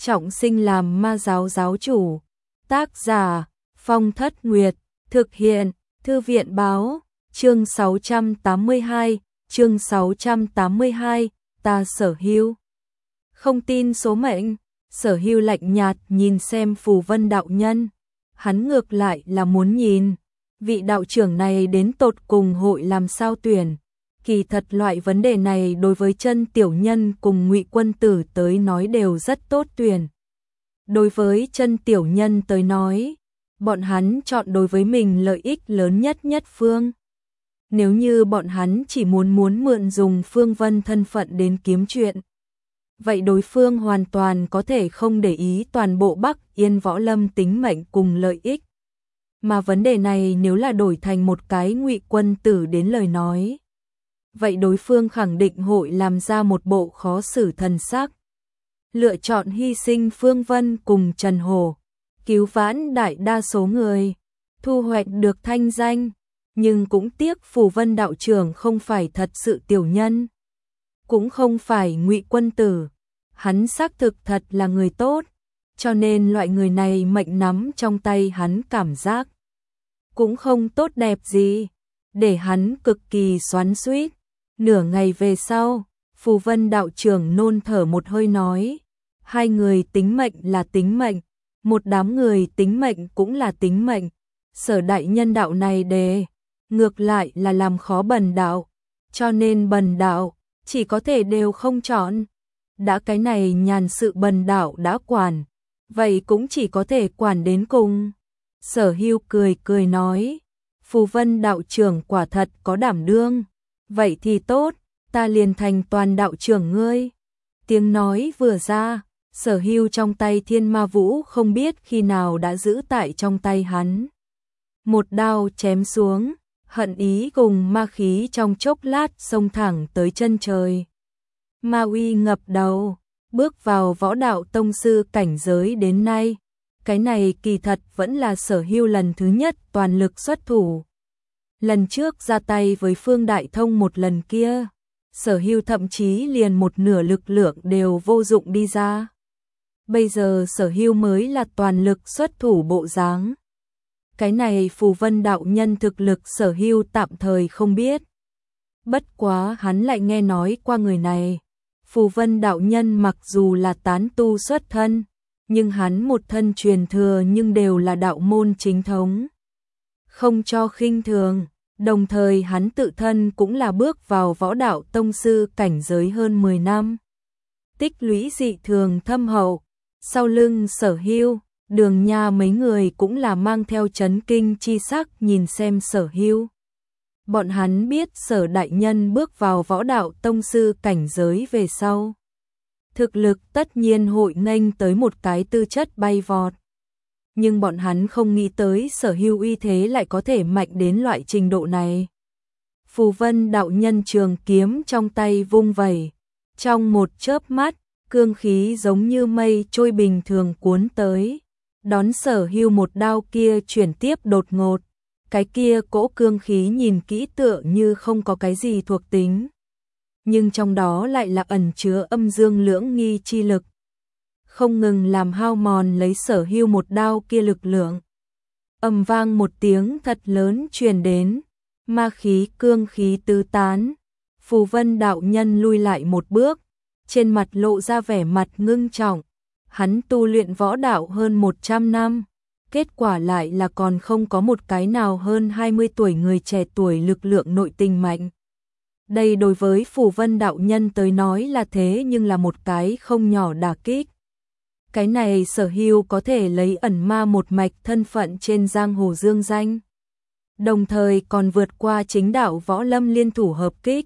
trọng sinh làm ma giáo giáo chủ. Tác giả Phong Thất Nguyệt, thực hiện Thư viện Báo. Chương 682, chương 682, ta Sở Hưu không tin số mệnh. Sở Hưu lạnh nhạt nhìn xem Phù Vân đạo nhân, hắn ngược lại là muốn nhìn vị đạo trưởng này đến tột cùng hội làm sao tuyển. Kỳ thật loại vấn đề này đối với Chân Tiểu Nhân cùng Ngụy Quân Tử tới nói đều rất tốt tuyển. Đối với Chân Tiểu Nhân tới nói, bọn hắn chọn đối với mình lợi ích lớn nhất phương. Nếu như bọn hắn chỉ muốn mượn dùng Phương Vân thân phận đến kiếm chuyện, vậy đối phương hoàn toàn có thể không để ý toàn bộ Bắc Yên Võ Lâm tính mệnh cùng lợi ích. Mà vấn đề này nếu là đổi thành một cái Ngụy Quân Tử đến lời nói, vậy đối phương khẳng định hội làm ra một bộ khó xử thần sắc. Lựa chọn hy sinh Phương Vân cùng Trần Hổ, cứu vãn đại đa số người, thu hoạch được thanh danh, nhưng cũng tiếc Phù Vân đạo trưởng không phải thật sự tiểu nhân, cũng không phải Ngụy Quân Tử, hắn xác thực thật là người tốt, cho nên loại người này mệnh nắm trong tay hắn cảm giác cũng không tốt đẹp gì, để hắn cực kỳ xoắn xuýt. Nửa ngày về sau, Phù Vân đạo trưởng nôn thở một hơi nói, hai người tính mệnh là tính mệnh, một đám người tính mệnh cũng là tính mệnh, Sở đại nhân đạo này ngược lại là làm khó Bần đạo, cho nên Bần đạo chỉ có thể đều không chọn. Đã cái này nhàn sự Bần đạo đã quản, vậy cũng chỉ có thể quản đến cùng. Sở Hưu cười nói, Phù Vân đạo trưởng quả thật có đảm đương, vậy thì tốt, ta liền thành toàn đạo trưởng ngươi. Tiếng nói vừa ra, Sở Hưu trong tay Thiên Ma Vũ không biết khi nào đã giữ tại trong tay hắn. Một đao chém xuống, hận ý cùng ma khí trong chốc lát xông thẳng tới chân trời. Ma uy ngập đầu, bước vào võ đạo tông sư cảnh giới đến nay, cái này kỳ thật vẫn là Sở Hưu lần thứ nhất toàn lực xuất thủ. Lần trước ra tay với Phương Đại Thông một lần kia, Sở Hưu thậm chí liền một nửa lực lượng đều vô dụng đi ra. Bây giờ Sở Hưu mới là toàn lực xuất thủ bộ dáng. Cái này Phù Vân đạo nhân thực lực Sở Hưu tạm thời không biết. Bất quá hắn lại nghe nói qua người này. Phù Vân đạo nhân mặc dù là tán tu xuất thân, nhưng hắn một thân truyền thừa nhưng đều là đạo môn chính thống, không cho khinh thường. Đồng thời hắn tự thân cũng là bước vào võ đạo tông sư cảnh giới hơn 10 năm. Tích lũy dị thường thâm hậu. Sau lưng Sở Hưu, Đường Nha mấy người cũng là mang theo chấn kinh chi sắc nhìn xem Sở Hưu. Bọn hắn biết Sở đại nhân bước vào võ đạo tông sư cảnh giới về sau, thực lực tất nhiên hội nghênh tới một cái tư chất bay vọt. Nhưng bọn hắn không nghĩ tới Sở Hưu uy thế lại có thể mạnh đến loại trình độ này. Phù Vân đạo nhân trường kiếm trong tay vung vẩy, trong một chớp mắt, cương khí giống như mây trôi bình thường cuốn tới, đón Sở Hưu một đao kia chuyển tiếp đột ngột. Cái kia cỗ cương khí nhìn kỹ tựa như không có cái gì thuộc tính, nhưng trong đó lại là ẩn chứa âm dương lưỡng nghi chi lực, không ngừng làm hao mòn lấy Sở Hưu một đao kia lực lượng. Ầm vang một tiếng thật lớn truyền đến, ma khí cương khí tứ tán. Phù Vân đạo nhân lui lại một bước, trên mặt lộ ra vẻ mặt ngưng trọng. Hắn tu luyện võ đạo hơn 100 năm, kết quả lại là còn không có một cái nào hơn 20 tuổi người trẻ tuổi lực lượng nội tình mạnh. Đây đối với Phù Vân đạo nhân tới nói là thế nhưng là một cái không nhỏ đả kích. Cái này Sở Hưu có thể lấy ẩn ma một mạch thân phận trên giang hồ dương danh, đồng thời còn vượt qua chính đạo võ lâm liên thủ hợp kích.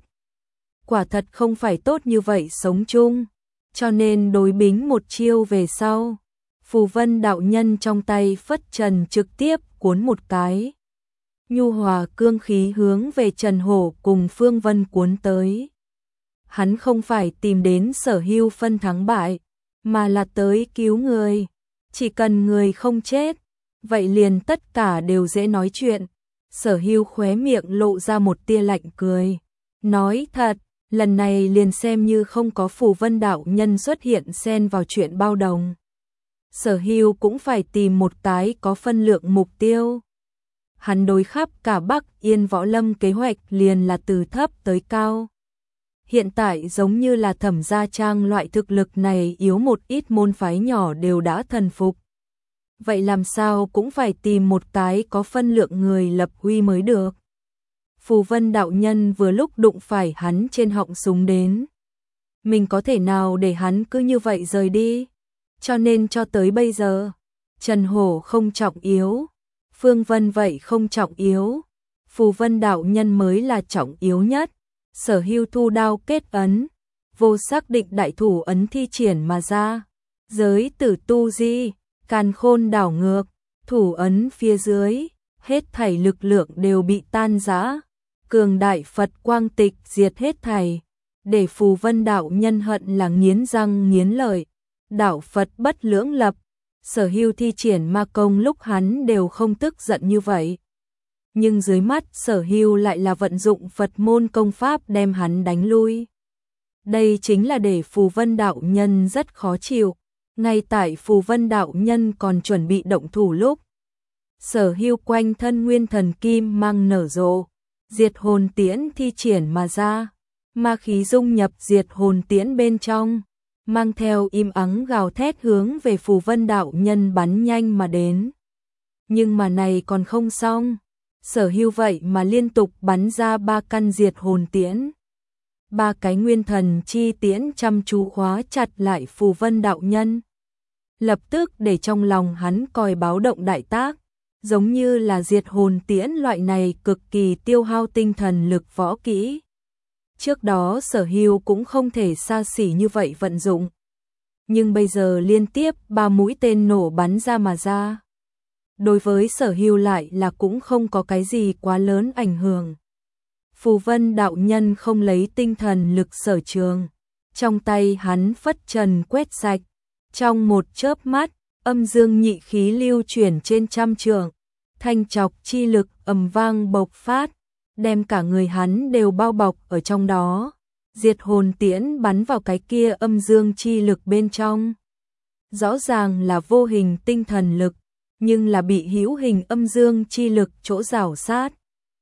Quả thật không phải tốt như vậy sống chung, cho nên đối bính một chiêu về sau, Phù Vân đạo nhân trong tay phất trần trực tiếp cuốn một cái. Nhu hòa cương khí hướng về Trần Hổ cùng Phương Vân cuốn tới. Hắn không phải tìm đến Sở Hưu phân thắng bại, mà là tới cứu người. Chỉ cần người không chết, vậy liền tất cả đều dễ nói chuyện. Sở Hưu khóe miệng lộ ra một tia lạnh cười. Nói thật, lần này liền xem như không có Phù Vân đạo nhân xuất hiện xen vào chuyện bao đồng. Sở Hưu cũng phải tìm một cái có phân lượng mục tiêu. Hắn đối khắp cả Bắc Yên Võ Lâm kế hoạch liền là từ thấp tới cao. Hiện tại giống như là Thẩm Gia Trang loại thực lực này yếu một ít môn phái nhỏ đều đã thần phục. Vậy làm sao cũng phải tìm một cái có phân lượng người lập uy mới được. Phù Vân đạo nhân vừa lúc đụng phải hắn trên họng súng đến. Mình có thể nào để hắn cứ như vậy rời đi? Cho nên cho tới bây giờ, Trần Hổ không trọng yếu, Phương Vân vậy không trọng yếu, Phù Vân đạo nhân mới là trọng yếu nhất. Sở Hưu thu đao kết ấn, vô xác định đại thủ ấn thi triển mà ra. Giới tử tu di, càn khôn đảo ngược, thủ ấn phía dưới, hết thảy lực lượng đều bị tan rã. Cường đại Phật quang tịch diệt hết thảy, để Phù Vân đạo nhân hận là nghiến răng nghiến lợi. Đạo Phật bất lưỡng lập, Sở Hưu thi triển ma công lúc hắn đều không tức giận như vậy. Nhưng dưới mắt Sở Hưu lại là vận dụng Phật môn công pháp đem hắn đánh lui. Đây chính là để Phù Vân đạo nhân rất khó chịu. Ngay tại Phù Vân đạo nhân còn chuẩn bị động thủ lúc, Sở Hưu quanh thân nguyên thần kim mang nở rộ, diệt hồn tiễn thi triển mà ra, ma khí dung nhập diệt hồn tiễn bên trong, mang theo im ắng gào thét hướng về Phù Vân đạo nhân bắn nhanh mà đến. Nhưng mà này còn không xong, Sở Hưu vậy mà liên tục bắn ra 3 căn diệt hồn tiễn. 3 cái nguyên thần chi tiễn chăm chú khóa chặt lại Phù Vân đạo nhân. Lập tức để trong lòng hắn còi báo động đại tác, giống như là diệt hồn tiễn loại này cực kỳ tiêu hao tinh thần lực võ kỹ. Trước đó Sở Hưu cũng không thể xa xỉ như vậy vận dụng. Nhưng bây giờ liên tiếp 3 mũi tên nổ bắn ra mà ra. Đối với Sở Hưu lại là cũng không có cái gì quá lớn ảnh hưởng. Phù Vân đạo nhân không lấy tinh thần lực sở trường. Trong tay hắn phất trần quét sạch. Trong một chớp mắt, âm dương nhị khí lưu chuyển trên trăm trượng. Thanh chọc chi lực ầm vang bộc phát, đem cả người hắn đều bao bọc ở trong đó. Diệt hồn tiễn bắn vào cái kia âm dương chi lực bên trong. Rõ ràng là vô hình tinh thần lực, nhưng là bị hữu hình âm dương chi lực chỗ rào sát.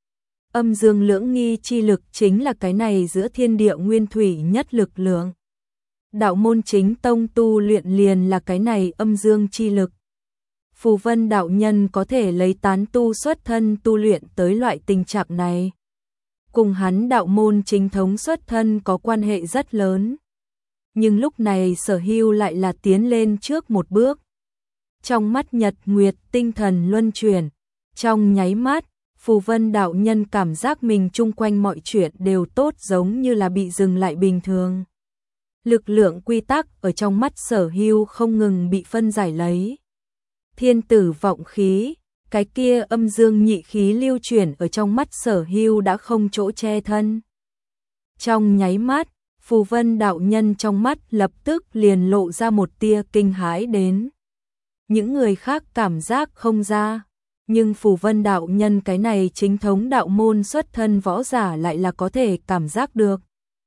Âm dương lưỡng nghi chi lực chính là cái này giữa thiên địa nguyên thủy nhất lực lượng. Đạo môn chính tông tu luyện liền là cái này âm dương chi lực. Phù Vân đạo nhân có thể lấy tán tu xuất thân tu luyện tới loại tình trạng này. Cùng hắn đạo môn chính thống xuất thân có quan hệ rất lớn. Nhưng lúc này Sở Hưu lại là tiến lên trước một bước. Trong mắt nhật nguyệt tinh thần luân chuyển, trong nháy mắt, Phù Vân đạo nhân cảm giác mình chung quanh mọi chuyện đều tốt giống như là bị dừng lại bình thường. Lực lượng quy tắc ở trong mắt Sở Hưu không ngừng bị phân giải lấy. Thiên tử vọng khí, cái kia âm dương nhị khí lưu chuyển ở trong mắt Sở Hưu đã không chỗ che thân. Trong nháy mắt, Phù Vân đạo nhân trong mắt lập tức liền lộ ra một tia kinh hãi đến. Những người khác cảm giác không ra, nhưng Phù Vân đạo nhân cái này chính thống đạo môn xuất thân võ giả lại là có thể cảm giác được.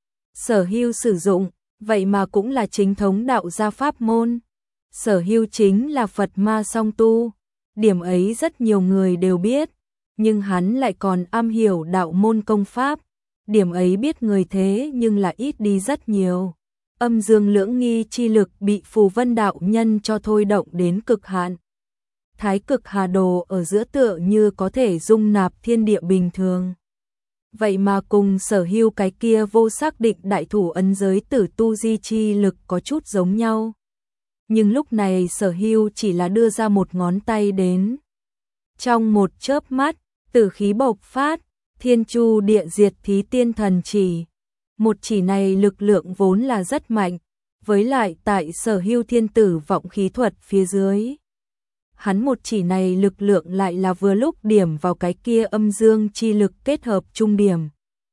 Sở Hưu sử dụng, vậy mà cũng là chính thống đạo gia pháp môn. Sở Hưu chính là Phật ma song tu, điểm ấy rất nhiều người đều biết, nhưng hắn lại còn am hiểu đạo môn công pháp, điểm ấy biết người thế nhưng là ít đi rất nhiều. Âm dương lưỡng nghi chi lực bị Phù Vân đạo nhân cho thôi động đến cực hạn. Thái cực hà đồ ở giữa tựa như có thể dung nạp thiên địa bình thường. Vậy mà cùng Sở Hưu cái kia vô xác định đại thủ ấn giới tử tu di chi lực có chút giống nhau. Nhưng lúc này Sở Hưu chỉ là đưa ra một ngón tay đến. Trong một chớp mắt, tử khí bộc phát, thiên chu địa diệt thí tiên thần chỉ. Một chỉ này lực lượng vốn là rất mạnh, với lại tại Sở Hưu thiên tử vọng khí thuật phía dưới. Hắn một chỉ này lực lượng lại là vừa lúc điểm vào cái kia âm dương chi lực kết hợp trung điểm.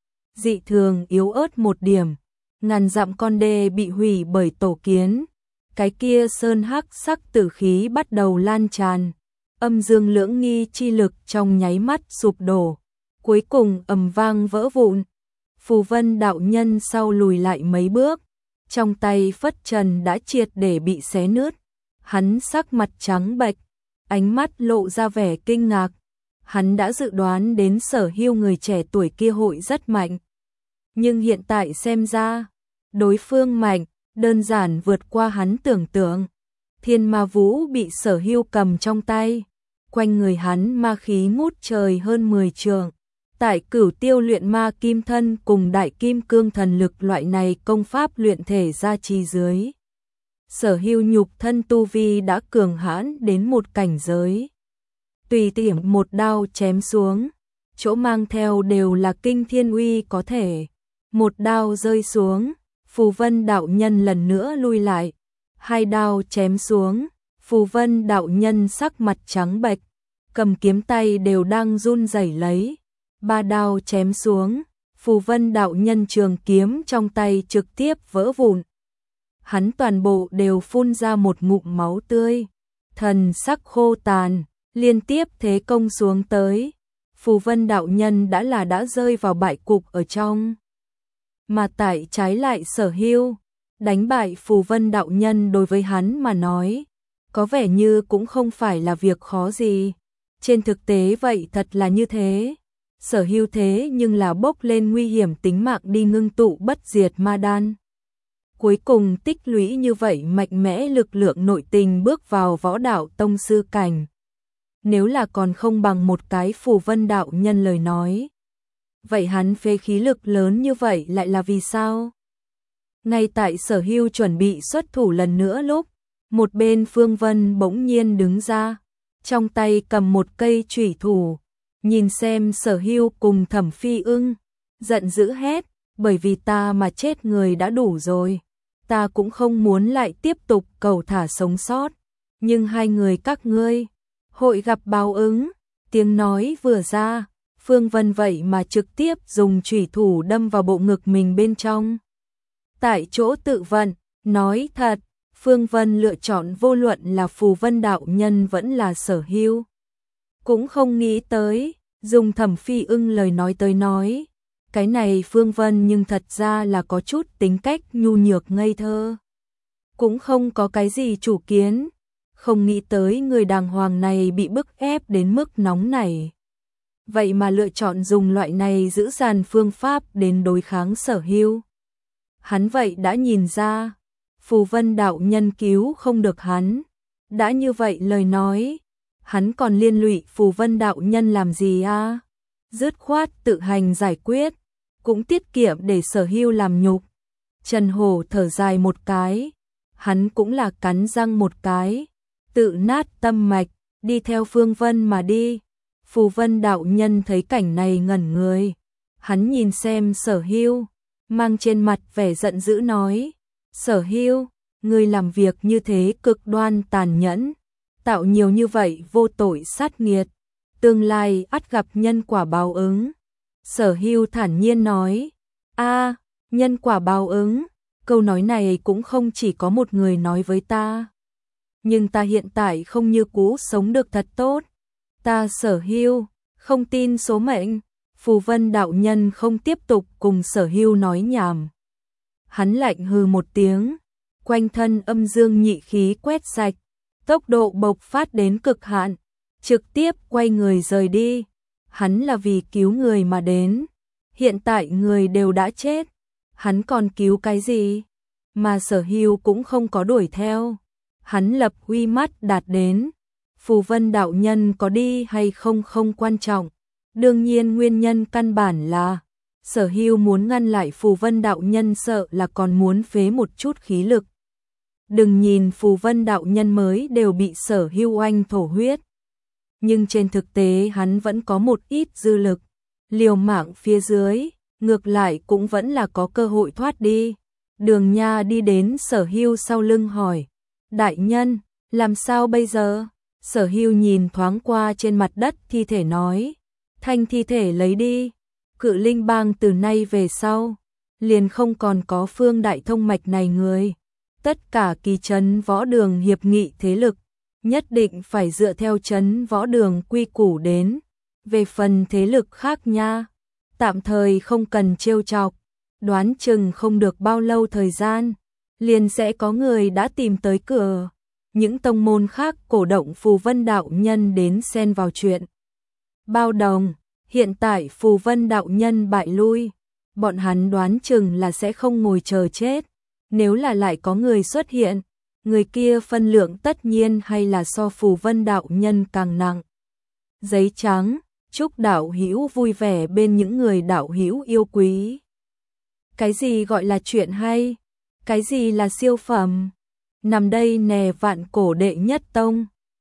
Dị thường yếu ớt một điểm, ngàn dặm con đê bị hủy bởi tổ kiến. Cái kia sơn hắc sắc tử khí bắt đầu lan tràn, âm dương lưỡng nghi chi lực trong nháy mắt sụp đổ, cuối cùng ầm vang vỡ vụn. Phù Vân đạo nhân sau lùi lại mấy bước, trong tay phất trần đã triệt để bị xé nứt, Hắn sắc mặt trắng bệch, ánh mắt lộ ra vẻ kinh ngạc. Hắn đã dự đoán đến Sở Hưu người trẻ tuổi kia hội rất mạnh. Nhưng hiện tại xem ra, đối phương mạnh, đơn giản vượt qua hắn tưởng tượng. Thiên ma vũ bị Sở Hưu cầm trong tay, quanh người hắn ma khí ngút trời hơn 10 trượng. Tại Cửu Tiêu luyện ma kim thân cùng đại kim cương thần lực loại này công pháp luyện thể gia trì dưới. Sở Hưu nhục thân tu vi đã cường hãn đến một cảnh giới. Tùy tiện một đao chém xuống, chỗ mang theo đều là kinh thiên uy có thể. Một đao rơi xuống, Phù Vân đạo nhân lần nữa lui lại. Hai đao chém xuống, Phù Vân đạo nhân sắc mặt trắng bệch, cầm kiếm tay đều đang run rẩy lấy. Ba đao chém xuống, Phù Vân đạo nhân trường kiếm trong tay trực tiếp vỡ vụn. Hắn toàn bộ đều phun ra một ngụm máu tươi, thần sắc khô tàn, liên tiếp thế công xuống tới. Phù Vân đạo nhân đã rơi vào bại cục ở trong. Mà tại trái lại Sở Hưu, đánh bại Phù Vân đạo nhân đối với hắn mà nói, có vẻ như cũng không phải là việc khó gì. Trên thực tế vậy thật là như thế. Sở Hưu thế nhưng là bốc lên nguy hiểm tính mạng đi ngưng tụ bất diệt ma đan. Cuối cùng tích lũy như vậy mạnh mẽ lực lượng nội tình bước vào võ đạo tông sư cảnh. Nếu là còn không bằng một cái Phù Vân đạo nhân lời nói, vậy hắn phế khí lực lớn như vậy lại là vì sao? Ngay tại Sở Hưu chuẩn bị xuất thủ lần nữa lúc, một bên Phương Vân bỗng nhiên đứng ra, trong tay cầm một cây chủy thủ, nhìn xem Sở Hưu cùng Thẩm Phi Ưng, giận dữ hét, bởi vì ta mà chết người đã đủ rồi, ta cũng không muốn lại tiếp tục cầu thả sống sót, nhưng hai người các ngươi hội gặp báo ứng. Tiếng nói vừa ra, Phương Vân vậy mà trực tiếp dùng chủy thủ đâm vào bộ ngực mình bên trong. Tại chỗ tự vận, nói thật, Phương Vân lựa chọn vô luận là Phù Vân đạo nhân vẫn là Sở Hưu. Cũng không nghĩ tới, dùng Thẩm Phi Ưng lời nói tới nói, cái này Phương Vân nhưng thật ra là có chút tính cách nhu nhược ngây thơ. Cũng không có cái gì chủ kiến, không nghĩ tới người đàng hoàng này bị bức ép đến mức nóng nảy. Vậy mà lựa chọn dùng loại này giữ dàn phương pháp đến đối kháng Sở Hưu. Hắn vậy đã nhìn ra, Phù Vân đạo nhân cứu không được hắn. Đã như vậy lời nói, hắn còn liên lụy Phù Vân đạo nhân làm gì a? Dứt khoát tự hành giải quyết, cũng tiết kiệm để Sở Hưu làm nhục. Trần Hổ thở dài một cái, hắn cũng là cắn răng một cái, tự nát tâm mạch, đi theo Phương Vân mà đi. Phù Vân đạo nhân thấy cảnh này ngẩn người, hắn nhìn xem Sở Hưu, mang trên mặt vẻ giận dữ nói, Sở Hưu, ngươi làm việc như thế cực đoan tàn nhẫn, tạo nhiều như vậy vô tội sát nghiệt, tương lai ắt gặp nhân quả báo ứng. Sở Hưu thản nhiên nói, a, nhân quả báo ứng, câu nói này cũng không chỉ có một người nói với ta. Nhưng ta hiện tại không như cũ sống được thật tốt. Ta Sở Hưu, không tin số mệnh. Phù Vân đạo nhân không tiếp tục cùng Sở Hưu nói nhảm. Hắn lạnh hừ một tiếng, quanh thân âm dương nhị khí quét sạch, tốc độ bộc phát đến cực hạn, trực tiếp quay người rời đi. Hắn là vì cứu người mà đến, hiện tại người đều đã chết, hắn còn cứu cái gì? Mà Sở Hưu cũng không có đuổi theo. Hắn lập huy mắt đạt đến, Phù Vân đạo nhân có đi hay không không quan trọng. Đương nhiên nguyên nhân căn bản là Sở Hưu muốn ngăn lại Phù Vân đạo nhân, sợ là còn muốn phế một chút khí lực. Đừng nhìn Phù Vân đạo nhân mới đều bị Sở Hưu oanh thổ huyết, nhưng trên thực tế hắn vẫn có một ít dư lực, liều mạng phía dưới, ngược lại cũng vẫn là có cơ hội thoát đi. Đường Nha đi đến Sở Hưu sau lưng hỏi, đại nhân, làm sao bây giờ? Sở Hưu nhìn thoáng qua trên mặt đất thi thể nói, thanh thi thể lấy đi, Cự Linh bang từ nay về sau, liền không còn có Phương Đại Thông mạch này người. Tất cả kỳ trấn võ đường hiệp nghị thế lực, nhất định phải dựa theo trấn võ đường quy củ đến. Về phần thế lực khác nha, tạm thời không cần trêu chọc, đoán chừng không được bao lâu thời gian, liền sẽ có người đã tìm tới cửa. những tông môn khác cổ động Phù Vân đạo nhân đến xen vào chuyện. Bao đồng, hiện tại Phù Vân đạo nhân bại lui, bọn hắn đoán chừng là sẽ không ngồi chờ chết, nếu là lại có người xuất hiện, người kia phân lượng tất nhiên hay là so Phù Vân đạo nhân càng nặng. Giấy trắng, chúc đạo hữu vui vẻ bên những người đạo hữu yêu quý. Cái gì gọi là chuyện hay? Cái gì là siêu phẩm? Nằm đây nè vạn cổ đệ nhất tông.